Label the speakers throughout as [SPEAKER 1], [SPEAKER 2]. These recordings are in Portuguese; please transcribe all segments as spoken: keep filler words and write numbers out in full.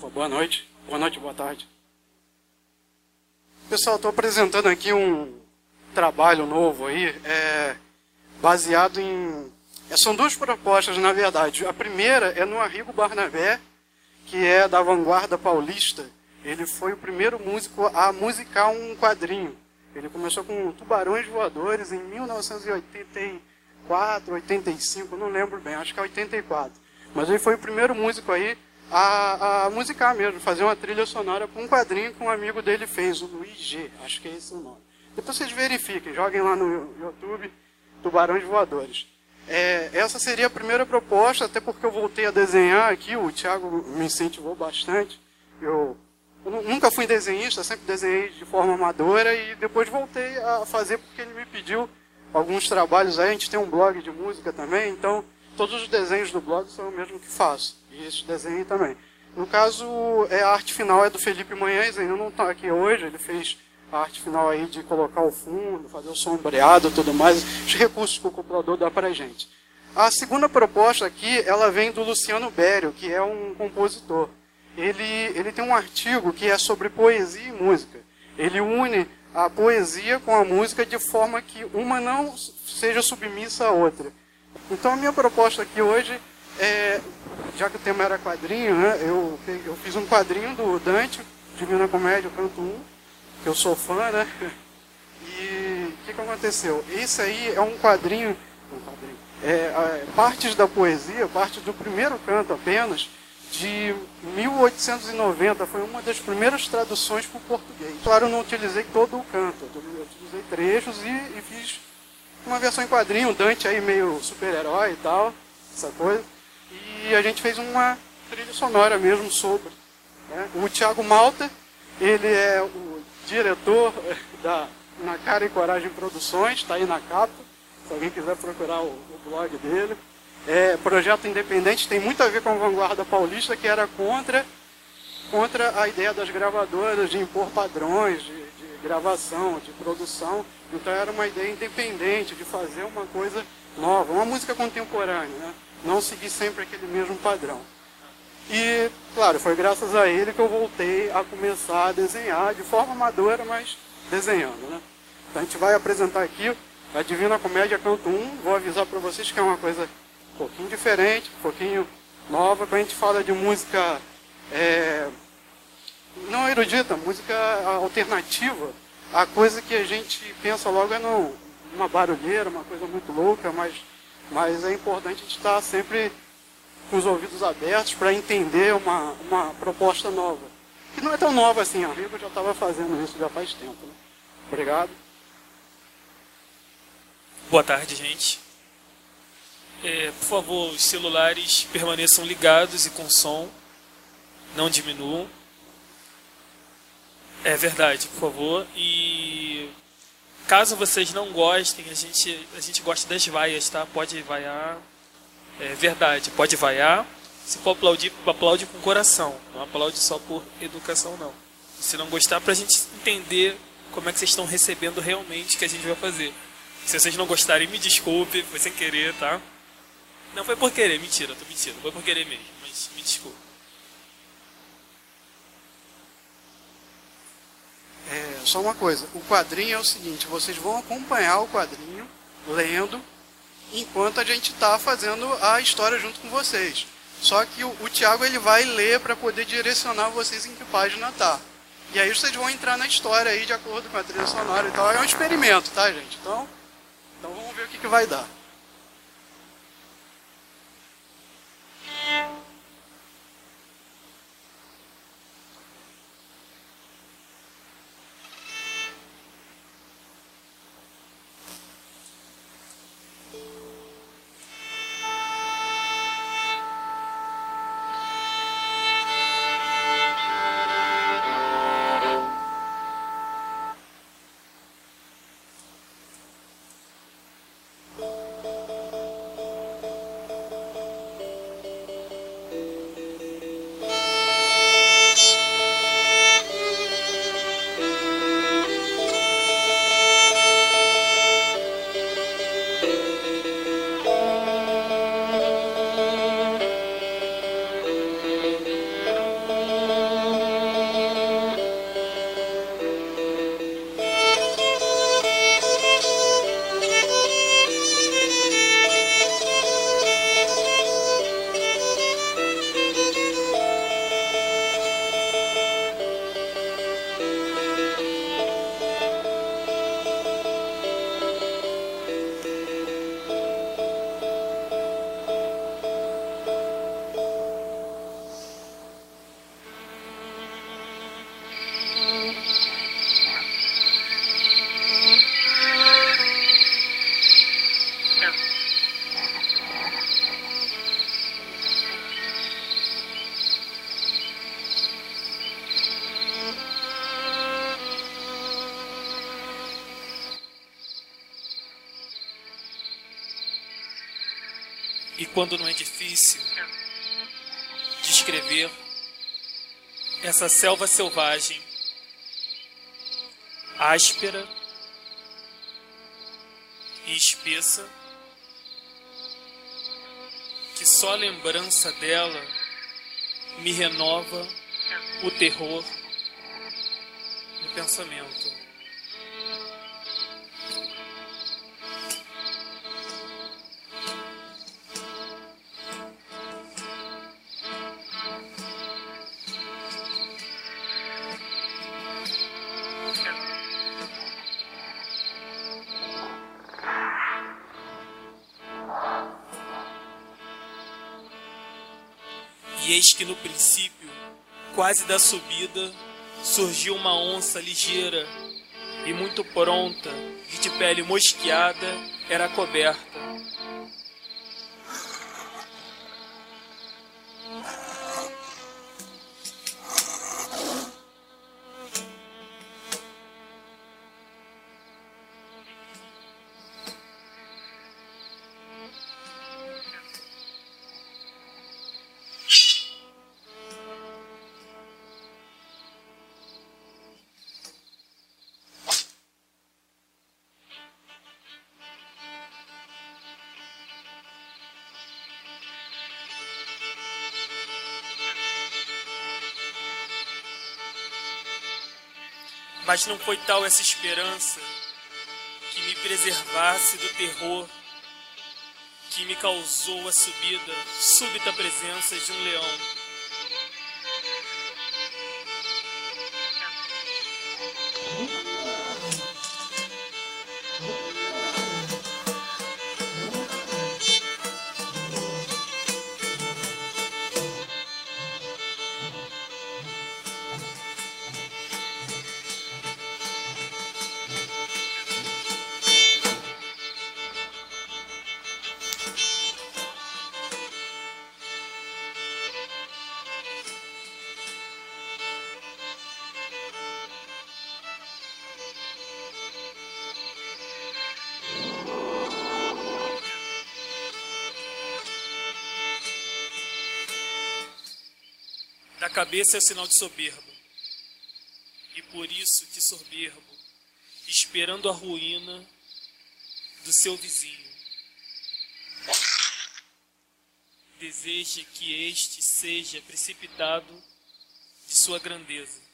[SPEAKER 1] Opa, boa noite. Boa noite, boa tarde. Pessoal, estou apresentando aqui um trabalho novo aí, é, baseado em... é, são duas propostas, na verdade. A primeira é no Arrigo Barnabé, que é da vanguarda paulista. Ele foi o primeiro músico a musicar um quadrinho. Ele começou com Tubarões Voadores em mil novecentos e oitenta e quatro, oitenta e cinco, não lembro bem, acho que é oitenta e quatro. Mas ele foi o primeiro músico aí a, a musicar mesmo, fazer uma trilha sonora para um quadrinho que um amigo dele fez, o Luiz G, acho que é esse o nome. Depois vocês verifiquem, joguem lá no YouTube, Tubarões Voadores. É, essa seria a primeira proposta, até porque eu voltei a desenhar aqui, o Thiago me incentivou bastante. Eu, eu nunca fui desenhista, sempre desenhei de forma amadora e depois voltei a fazer porque ele me pediu alguns trabalhos aí. A gente tem um blog de música também, então todos os desenhos do blog são o mesmo que faço. E esse desenho também. No caso, é, a arte final é do Felipe Manhães, ainda não está aqui hoje, ele fez a arte final aí de colocar o fundo, fazer o sombreado e tudo mais, os recursos que o computador dá para a gente. A segunda proposta aqui, ela vem do Luciano Berio, que é um compositor. Ele, ele tem um artigo que é sobre poesia e música. Ele une a poesia com a música de forma que uma não seja submissa à outra. Então a minha proposta aqui hoje é, já que o tema era quadrinho, né, eu, eu fiz um quadrinho do Dante, Divina Comédia, canto um, que eu sou fã, né? E o que, que aconteceu? Esse aí é um quadrinho, um quadrinho é, é, partes da poesia, partes do primeiro canto apenas, de mil oitocentos e noventa, foi uma das primeiras traduções para o português. Claro, eu não utilizei todo o canto, eu utilizei trechos e, e fiz uma versão em quadrinho, o Dante aí meio super-herói e tal, essa coisa. E a gente fez uma trilha sonora mesmo sobre. Né? O Thiago Malta, ele é o diretor da Na Cara e Coragem Produções, está aí na capa, se alguém quiser procurar o, o blog dele. É, projeto independente, tem muito a ver com a vanguarda paulista, que era contra, contra a ideia das gravadoras de impor padrões de, de gravação, de produção. Então era uma ideia independente de fazer uma coisa nova, uma música contemporânea, né? Não seguir sempre aquele mesmo padrão. E, claro, foi graças a ele que eu voltei a começar a desenhar de forma amadora, mas desenhando, né? Então a gente vai apresentar aqui a Divina Comédia Canto um. Vou avisar para vocês que é uma coisa um pouquinho diferente, um pouquinho nova. Quando a gente fala de música é, não erudita, música alternativa, a coisa que a gente pensa logo é no, uma barulheira, uma coisa muito louca, mas, mas é importante a gente estar sempre com os ouvidos abertos para entender uma, uma proposta nova. Que não é tão nova assim, a Rico já estava fazendo isso já faz tempo. Né? Obrigado.
[SPEAKER 2] Boa tarde, gente. É, por favor, os celulares permaneçam ligados e com som, não diminuam. É verdade, por favor. E caso vocês não gostem, a gente, a gente gosta das vaias, tá? Pode vaiar. É verdade, pode vaiar. Se for aplaudir, aplaude com coração. Não aplaude só por educação, não. Se não gostar, pra gente entender como é que vocês estão recebendo realmente o que a gente vai fazer. Se vocês não gostarem, me desculpe, foi sem querer, tá? Não foi por querer, mentira, eu tô mentindo. Foi por querer mesmo, mas me desculpe.
[SPEAKER 1] É, só uma coisa, o quadrinho é o seguinte, vocês vão acompanhar o quadrinho, lendo, enquanto a gente está fazendo a história junto com vocês. Só que o, o Thiago ele vai ler para poder direcionar vocês em que página tá. E aí vocês vão entrar na história aí de acordo com a trilha sonora e tal. É um experimento, tá, gente? Então, então vamos ver o que, que vai dar.
[SPEAKER 2] quando não é difícil descrever essa selva selvagem, áspera e espessa, que só a lembrança dela me renova o terror no pensamento. E eis que no princípio, quase da subida, surgiu uma onça ligeira e muito pronta, que de pele mosqueada era coberta. Mas não foi tal essa esperança que me preservasse do terror que me causou a subida, súbita presença de um leão. Da cabeça é sinal de soberbo, e por isso que soberbo, esperando a ruína do seu vizinho, deseja que este seja precipitado de sua grandeza.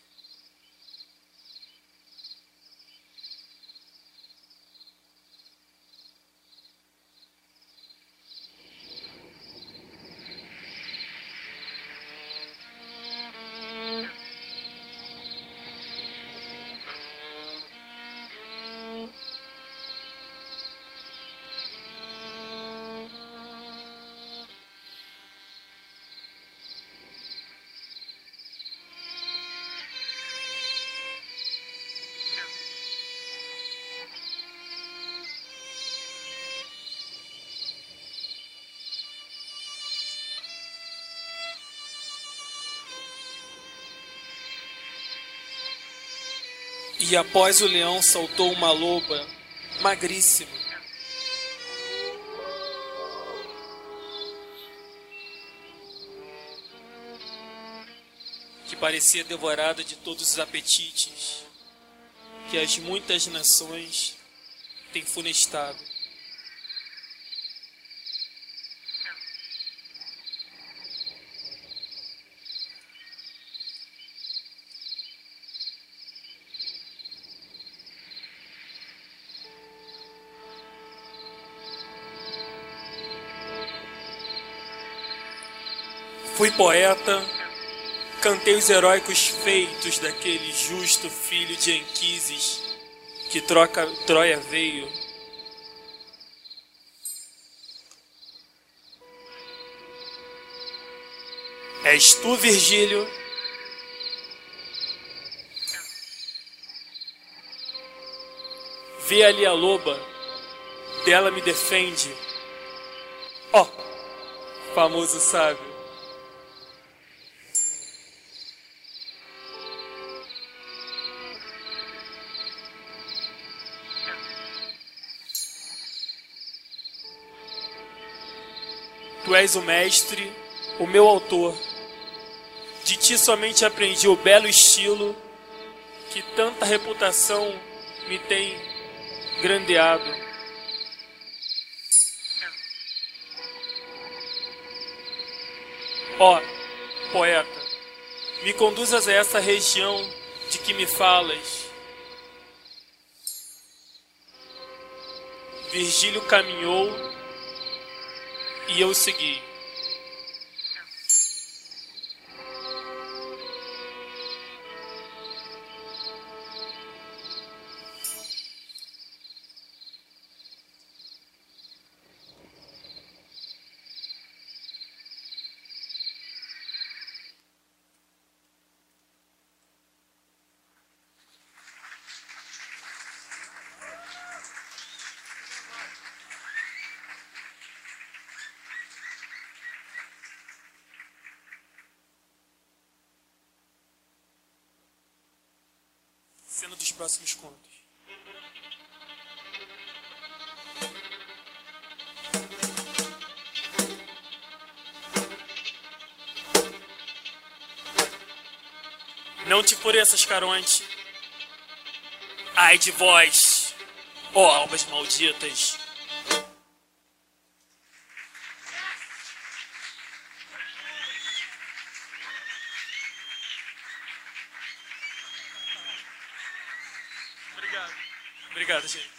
[SPEAKER 2] E após o leão saltou uma loba magríssima, que parecia devorada de todos os apetites que as muitas nações têm funestado. Fui poeta, cantei os heróicos feitos daquele justo filho de Anquises que troca, Troia veio. És tu, Virgílio? Vê ali a loba, dela me defende. Ó, oh, famoso sábio. Tu és o mestre, o meu autor. De ti somente aprendi o belo estilo que tanta reputação me tem grandeado. Ó, poeta, me conduzas a essa região de que me falas. Virgílio caminhou e eu segui. Cena dos próximos contos. Não te fureças, Caronte. Ai de vós, ó almas malditas. Obrigado. Obrigado, gente.